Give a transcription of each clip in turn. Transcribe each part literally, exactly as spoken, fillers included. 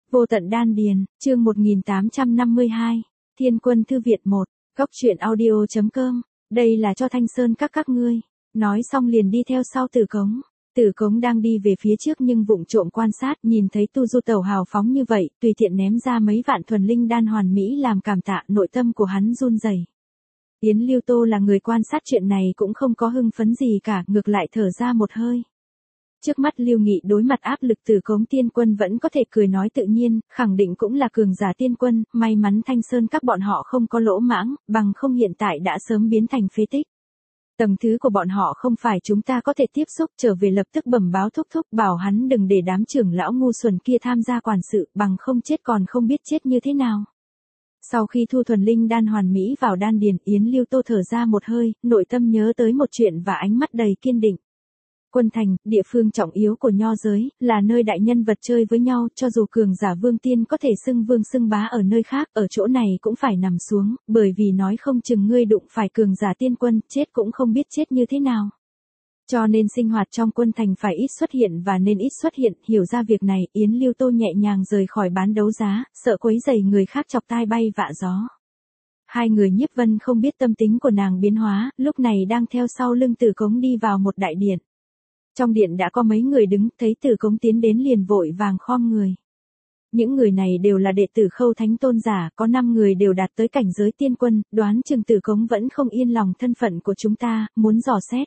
Vô tận đan điền, chương một nghìn tám trăm năm mươi hai, Thiên Quân Thư Viện một, Cốc truyện audio.com, đây là cho Thanh Sơn các các ngươi. Nói xong liền đi theo sau Tử Cống. Tử Cống đang đi về phía trước nhưng vụng trộm quan sát, nhìn thấy Tu Du Tẩu hào phóng như vậy, tùy tiện ném ra mấy vạn thuần linh đan hoàn mỹ làm cảm tạ, nội tâm của hắn run rẩy. Yến Lưu Tô là người quan sát chuyện này cũng không có hưng phấn gì cả, ngược lại thở ra một hơi. Trước mắt Lưu Nghị đối mặt áp lực Tử Cống tiên quân vẫn có thể cười nói tự nhiên, khẳng định cũng là cường giả tiên quân, may mắn Thanh Sơn các bọn họ không có lỗ mãng, bằng không hiện tại đã sớm biến thành phế tích. Tầng thứ của bọn họ không phải chúng ta có thể tiếp xúc, trở về lập tức bẩm báo thúc thúc bảo hắn đừng để đám trưởng lão ngu xuẩn kia tham gia quản sự, bằng không chết còn không biết chết như thế nào. Sau khi thu thuần linh đan hoàn mỹ vào đan điền, Yến Lưu Tô thở ra một hơi, nội tâm nhớ tới một chuyện và ánh mắt đầy kiên định. Quân thành, địa phương trọng yếu của nho giới, là nơi đại nhân vật chơi với nhau, cho dù cường giả vương tiên có thể xưng vương xưng bá ở nơi khác, ở chỗ này cũng phải nằm xuống, bởi vì nói không chừng ngươi đụng phải cường giả tiên quân, chết cũng không biết chết như thế nào. Cho nên sinh hoạt trong quân thành phải ít xuất hiện và nên ít xuất hiện, hiểu ra việc này, Yến Lưu Tô nhẹ nhàng rời khỏi bán đấu giá, sợ quấy rầy người khác chọc tai bay vạ gió. Hai người Nhiếp Vân không biết tâm tính của nàng biến hóa, lúc này đang theo sau lưng Tử Cống đi vào một đại điện. Trong điện đã có mấy người đứng, thấy Tử Cống tiến đến liền vội vàng khom người. Những người này đều là đệ tử Khâu Thánh Tôn giả, có năm người đều đạt tới cảnh giới tiên quân, đoán chừng Tử Cống vẫn không yên lòng thân phận của chúng ta, muốn dò xét.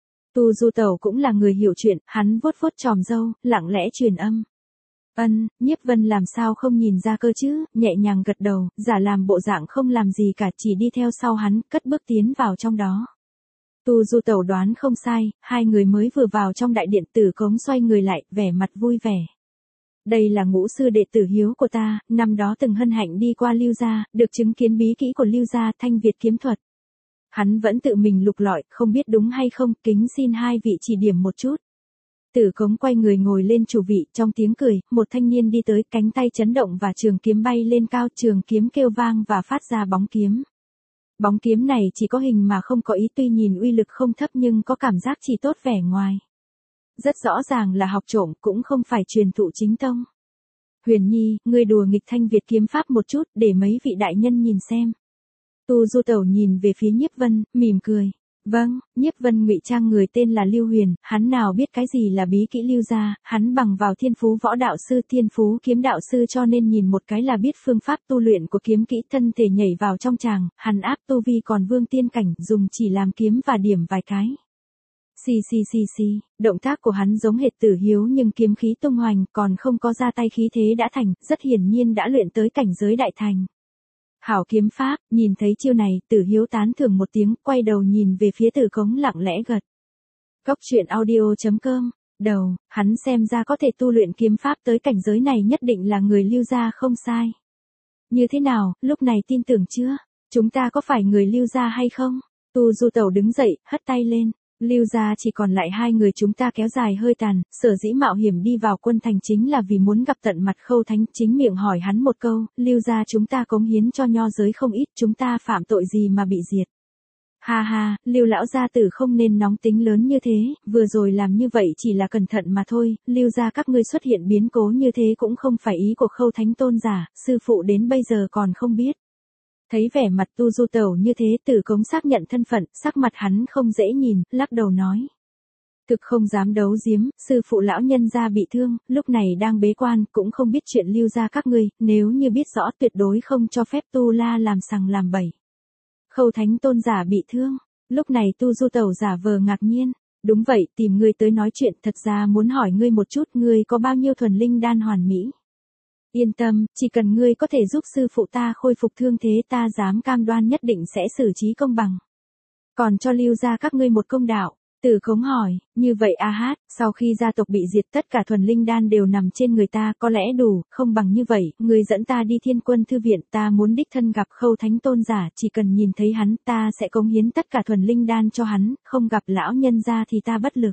Tu Du Tẩu cũng là người hiểu chuyện, hắn vuốt vuốt tròm râu, lặng lẽ truyền âm. Ân, Nhiếp Vân làm sao không nhìn ra cơ chứ, nhẹ nhàng gật đầu, giả làm bộ dạng không làm gì cả, chỉ đi theo sau hắn, cất bước tiến vào trong đó. Tu Du Tẩu đoán không sai, hai người mới vừa vào trong đại điện, Tử Cống xoay người lại, vẻ mặt vui vẻ. Đây là ngũ sư đệ tử hiếu của ta, năm đó từng hân hạnh đi qua Lưu gia, được chứng kiến bí kỹ của Lưu gia, Thanh Việt kiếm thuật. Hắn vẫn tự mình lục lọi, không biết đúng hay không, kính xin hai vị chỉ điểm một chút. Tử Cống quay người ngồi lên chủ vị, trong tiếng cười, một thanh niên đi tới, cánh tay chấn động và trường kiếm bay lên cao, trường kiếm kêu vang và phát ra bóng kiếm. Bóng kiếm này chỉ có hình mà không có ý, tuy nhìn uy lực không thấp nhưng có cảm giác chỉ tốt vẻ ngoài. Rất rõ ràng là học trộm, cũng không phải truyền thụ chính tông. Huyền Nhi, ngươi đùa nghịch Thanh Việt kiếm pháp một chút, để mấy vị đại nhân nhìn xem. Tu Du Tẩu nhìn về phía Nhiếp Vân, mỉm cười. Vâng, Nhiếp Vân ngụy trang người tên là Lưu Huyền, hắn nào biết cái gì là bí kỹ Lưu gia, hắn bằng vào thiên phú võ đạo sư, thiên phú kiếm đạo sư, cho nên nhìn một cái là biết phương pháp tu luyện của kiếm kỹ, thân thể nhảy vào trong tràng, hắn áp tu vi còn vương tiên cảnh, dùng chỉ làm kiếm và điểm vài cái. Xì xì xì xì, động tác của hắn giống hệt Tử Hiếu nhưng kiếm khí tung hoành, còn không có ra tay khí thế đã thành, rất hiển nhiên đã luyện tới cảnh giới đại thành. Hảo kiếm pháp, nhìn thấy chiêu này, Tử Hiếu tán thưởng một tiếng, quay đầu nhìn về phía Tử Cống lặng lẽ gật. Cốc truyện audio.com, đầu, hắn xem ra có thể tu luyện kiếm pháp tới cảnh giới này nhất định là người Lưu gia không sai. Như thế nào, lúc này tin tưởng chưa? Chúng ta có phải người Lưu gia hay không? Tu Du Tẩu đứng dậy, hất tay lên. Lưu gia chỉ còn lại hai người, chúng ta kéo dài hơi tàn, sở dĩ mạo hiểm đi vào quân thành chính là vì muốn gặp tận mặt Khâu Thánh, chính miệng hỏi hắn một câu, Lưu gia chúng ta cống hiến cho nho giới không ít, chúng ta phạm tội gì mà bị diệt. Ha ha, Lưu lão gia tử không nên nóng tính lớn như thế, vừa rồi làm như vậy chỉ là cẩn thận mà thôi, Lưu gia các ngươi xuất hiện biến cố như thế cũng không phải ý của Khâu Thánh Tôn giả, sư phụ đến bây giờ còn không biết. Thấy vẻ mặt Tu Du Tẩu như thế, Tử Cống xác nhận thân phận, sắc mặt hắn không dễ nhìn, lắc đầu nói. Thực không dám đấu giếm, sư phụ lão nhân gia bị thương, lúc này đang bế quan, cũng không biết chuyện Lưu gia các ngươi, nếu như biết rõ tuyệt đối không cho phép Tu La làm sằng làm bậy. Khâu Thánh Tôn giả bị thương, lúc này Tu Du Tẩu giả vờ ngạc nhiên. Đúng vậy, tìm ngươi tới nói chuyện, thật ra muốn hỏi ngươi một chút, ngươi có bao nhiêu thuần linh đan hoàn mỹ? Yên tâm, chỉ cần ngươi có thể giúp sư phụ ta khôi phục thương thế, ta dám cam đoan nhất định sẽ xử trí công bằng. Còn cho Lưu gia các ngươi một công đạo. Tử Cống hỏi, như vậy a hát, sau khi gia tộc bị diệt tất cả thuần linh đan đều nằm trên người ta, có lẽ đủ, không bằng như vậy, ngươi dẫn ta đi Thiên Quân Thư Viện, ta muốn đích thân gặp Khâu Thánh Tôn giả, chỉ cần nhìn thấy hắn, ta sẽ cống hiến tất cả thuần linh đan cho hắn, không gặp lão nhân gia thì ta bất lực.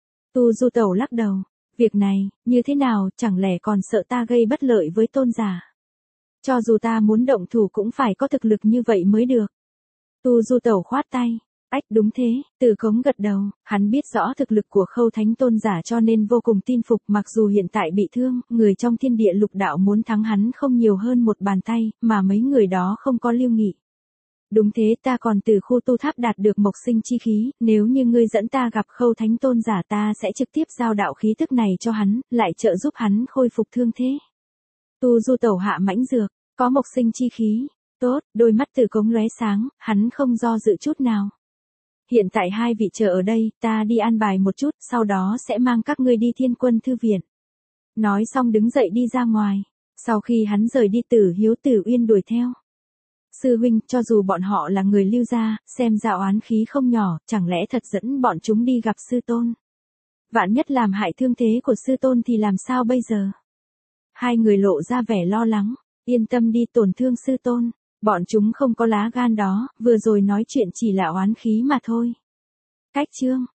Tu Du Tẩu lắc đầu. Việc này, như thế nào, chẳng lẽ còn sợ ta gây bất lợi với tôn giả? Cho dù ta muốn động thủ cũng phải có thực lực như vậy mới được. Tu Du Tẩu khoát tay. Ách đúng thế, Từ Cống gật đầu, hắn biết rõ thực lực của Khâu Thánh Tôn giả cho nên vô cùng tin phục, mặc dù hiện tại bị thương, người trong thiên địa lục đạo muốn thắng hắn không nhiều hơn một bàn tay, mà mấy người đó không có lưu nghị. Đúng thế, ta còn từ khu tu tháp đạt được mộc sinh chi khí, nếu như ngươi dẫn ta gặp Khâu Thánh Tôn giả ta sẽ trực tiếp giao đạo khí tức này cho hắn, lại trợ giúp hắn khôi phục thương thế. Tu du tẩu hạ mãnh dược, có mộc sinh chi khí, tốt, đôi mắt Từ Cống lóe sáng, hắn không do dự chút nào. Hiện tại hai vị chờ ở đây, ta đi an bài một chút, sau đó sẽ mang các ngươi đi Thiên Quân Thư Viện. Nói xong đứng dậy đi ra ngoài, sau khi hắn rời đi Tử Hiếu Tử Uyên đuổi theo. Sư huynh, cho dù bọn họ là người Lưu gia, xem ra oán khí không nhỏ, chẳng lẽ thật dẫn bọn chúng đi gặp sư tôn? Vạn nhất làm hại thương thế của sư tôn thì làm sao bây giờ? Hai người lộ ra vẻ lo lắng, yên tâm đi, tổn thương sư tôn, bọn chúng không có lá gan đó, vừa rồi nói chuyện chỉ là oán khí mà thôi. Cách chương